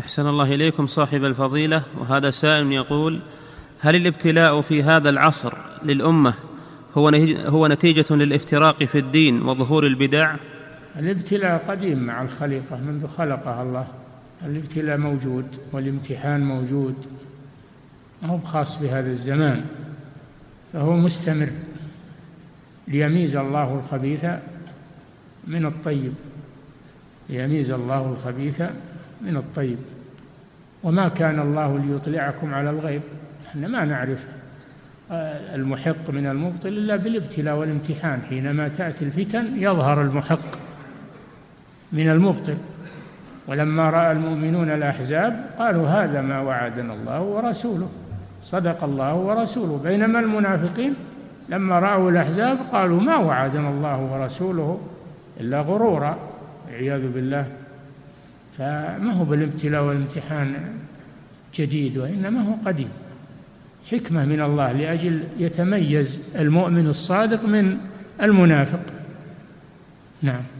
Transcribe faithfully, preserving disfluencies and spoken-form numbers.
أحسن الله إليكم صاحب الفضيلة. وهذا سائل يقول: هل الابتلاء في هذا العصر للأمة هو هو نتيجة للافتراق في الدين وظهور البدع؟ الابتلاء قديم مع الخليقة منذ خلقها الله، الابتلاء موجود والامتحان موجود، ما هو خاص بهذا الزمان، فهو مستمر ليميز الله الخبيث من الطيب، ليميز الله الخبيث من الطيب. وما كان الله ليطلعكم على الغيب، احنا ما نعرف المحق من المبطل إلا بالابتلاء والامتحان، حينما تأتي الفتن يظهر المحق من المبطل. ولما رأى المؤمنون الأحزاب قالوا هذا ما وعدنا الله ورسوله، صدق الله ورسوله، بينما المنافقين لما رأوا الأحزاب قالوا ما وعدنا الله ورسوله إلا غرورا، والعياذ بالله. فما هو بالابتلاء والامتحان جديد، وإنما هو قديم، حكمة من الله لأجل يتميز المؤمن الصادق من المنافق. نعم.